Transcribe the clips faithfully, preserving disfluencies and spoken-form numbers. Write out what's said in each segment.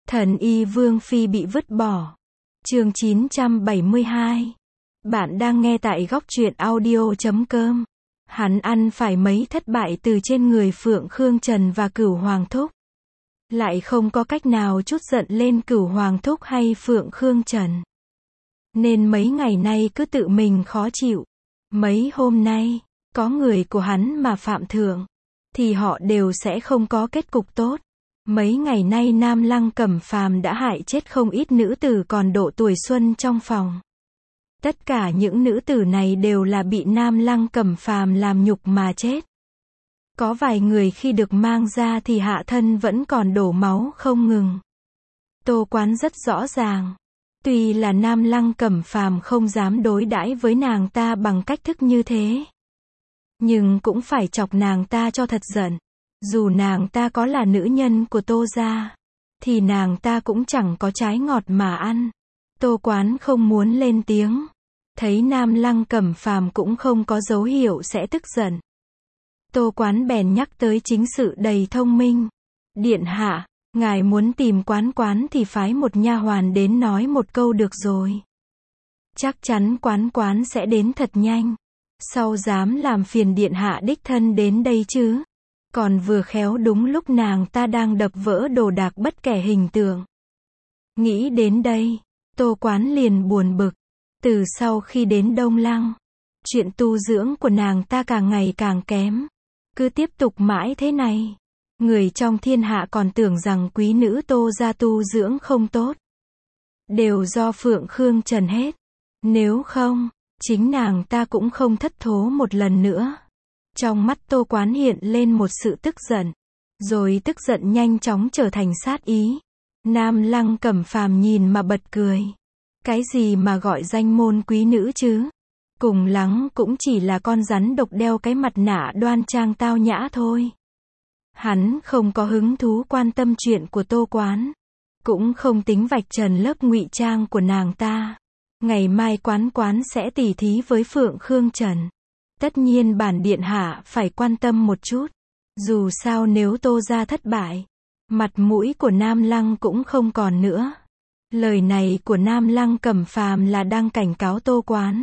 Thần y Vương Phi bị vứt bỏ. Chương chín trăm bảy mươi hai. Bạn đang nghe tại góc truyện audio chấm com. Hắn ăn phải mấy thất bại từ trên người Phượng Khương Trần và Cửu Hoàng Thúc. Lại không có cách nào trút giận lên Cửu Hoàng Thúc hay Phượng Khương Trần. Nên mấy ngày nay cứ tự mình khó chịu. Mấy hôm nay, có người của hắn mà phạm thượng, thì họ đều sẽ không có kết cục tốt. Mấy ngày nay Nam Lăng Cẩm Phàm đã hại chết không ít nữ tử còn độ tuổi xuân trong phòng. Tất cả những nữ tử này đều là bị Nam Lăng Cẩm Phàm làm nhục mà chết. Có vài người khi được mang ra thì hạ thân vẫn còn đổ máu không ngừng. Tô Quán rất rõ ràng. Tuy là Nam Lăng Cẩm Phàm không dám đối đãi với nàng ta bằng cách thức như thế, nhưng cũng phải chọc nàng ta cho thật giận. Dù nàng ta có là nữ nhân của Tô gia, thì nàng ta cũng chẳng có trái ngọt mà ăn. Tô Quán không muốn lên tiếng. Thấy Nam Lăng Cẩm Phàm cũng không có dấu hiệu sẽ tức giận. Tô Quán bèn nhắc tới chính sự đầy thông minh. Điện hạ, ngài muốn tìm Quán Quán thì phái một nha hoàn đến nói một câu được rồi. Chắc chắn Quán Quán sẽ đến thật nhanh. Sau dám làm phiền điện hạ đích thân đến đây chứ. Còn vừa khéo đúng lúc nàng ta đang đập vỡ đồ đạc bất kể hình tượng. Nghĩ đến đây, Tô Quán liền buồn bực. Từ sau khi đến Đông Lăng, chuyện tu dưỡng của nàng ta càng ngày càng kém. Cứ tiếp tục mãi thế này, người trong thiên hạ còn tưởng rằng quý nữ Tô gia tu dưỡng không tốt. Đều do Phượng Khương Trần hết. Nếu không, chính nàng ta cũng không thất thố một lần nữa. Trong mắt Tô Quán hiện lên một sự tức giận, rồi tức giận nhanh chóng trở thành sát ý. Nam Lăng Cẩm Phàm nhìn mà bật cười. Cái gì mà gọi danh môn quý nữ chứ? Cùng lắm cũng chỉ là con rắn độc đeo cái mặt nạ đoan trang tao nhã thôi. Hắn không có hứng thú quan tâm chuyện của Tô Quán, cũng không tính vạch trần lớp ngụy trang của nàng ta. Ngày mai Quán Quán sẽ tỉ thí với Phượng Khương Trần. Tất nhiên bản điện hạ phải quan tâm một chút. Dù sao nếu Tô gia thất bại, mặt mũi của Nam Lăng cũng không còn nữa. Lời này của Nam Lăng Cẩm Phàm là đang cảnh cáo Tô Quán.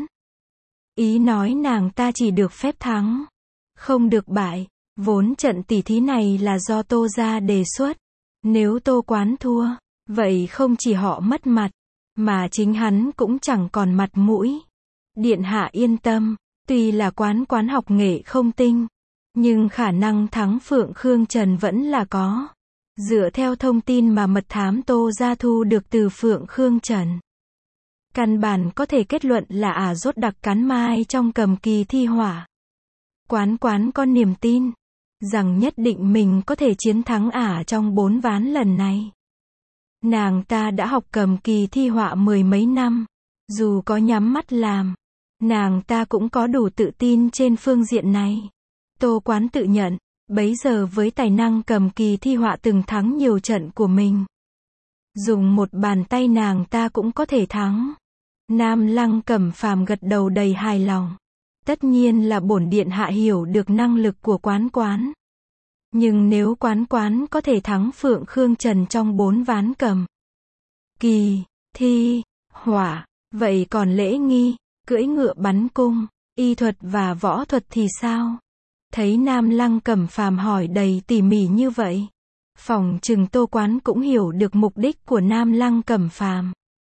Ý nói nàng ta chỉ được phép thắng, không được bại. Vốn trận tỉ thí này là do Tô gia đề xuất. Nếu Tô Quán thua, vậy không chỉ họ mất mặt, mà chính hắn cũng chẳng còn mặt mũi. Điện hạ yên tâm. Tuy là Quán Quán học nghệ không tinh, nhưng khả năng thắng Phượng Khương Trần vẫn là có. Dựa theo thông tin mà mật thám Tô gia thu được từ Phượng Khương Trần, căn bản có thể kết luận là ả rốt đặc cắn mai trong cầm kỳ thi hỏa. Quán Quán có niềm tin rằng nhất định mình có thể chiến thắng ả trong bốn ván lần này. Nàng ta đã học cầm kỳ thi họa mười mấy năm, dù có nhắm mắt làm, nàng ta cũng có đủ tự tin trên phương diện này. Tô Quán tự nhận, bấy giờ với tài năng cầm kỳ thi họa từng thắng nhiều trận của mình, dùng một bàn tay nàng ta cũng có thể thắng. Nam Lăng Cẩm Phàm gật đầu đầy hài lòng. Tất nhiên là bổn điện hạ hiểu được năng lực của Quán Quán. Nhưng nếu Quán Quán có thể thắng Phượng Khương Trần trong bốn ván cầm kỳ thi hỏa, vậy còn lễ nghi, cưỡi ngựa bắn cung, y thuật và võ thuật thì sao? Thấy Nam Lăng Cẩm Phàm hỏi đầy tỉ mỉ như vậy, phỏng chừng Tô Quán cũng hiểu được mục đích của Nam Lăng Cẩm Phàm.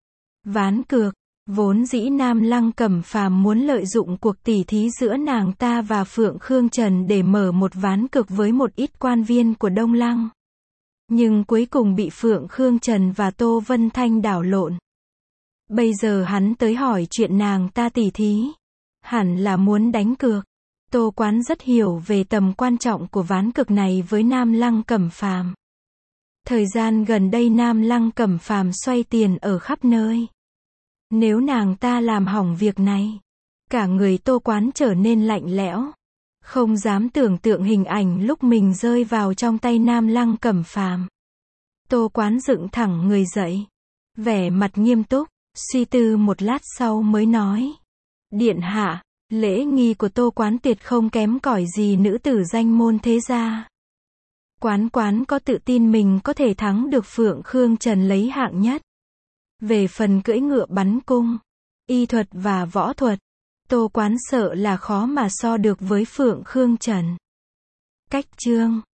Ván cược, vốn dĩ Nam Lăng Cẩm Phàm muốn lợi dụng cuộc tỉ thí giữa nàng ta và Phượng Khương Trần để mở một ván cược với một ít quan viên của Đông Lăng. Nhưng cuối cùng bị Phượng Khương Trần và Tô Vân Thanh đảo lộn. Bây giờ hắn tới hỏi chuyện nàng ta tỉ thí, hẳn là muốn đánh cược. Tô Quán rất hiểu về tầm quan trọng của ván cược này với Nam Lăng Cẩm Phàm. Thời gian gần đây Nam Lăng Cẩm Phàm xoay tiền ở khắp nơi. Nếu nàng ta làm hỏng việc này, cả người Tô Quán trở nên lạnh lẽo. Không dám tưởng tượng hình ảnh lúc mình rơi vào trong tay Nam Lăng Cẩm Phàm. Tô Quán dựng thẳng người dậy, vẻ mặt nghiêm túc, suy tư một lát sau mới nói. Điện hạ, lễ nghi của Tô Quán tuyệt không kém cỏi gì nữ tử danh môn thế gia. Quán Quán có tự tin mình có thể thắng được Phượng Khương Trần lấy hạng nhất. Về phần cưỡi ngựa bắn cung, y thuật và võ thuật, Tô Quán sợ là khó mà so được với Phượng Khương Trần. Cách chương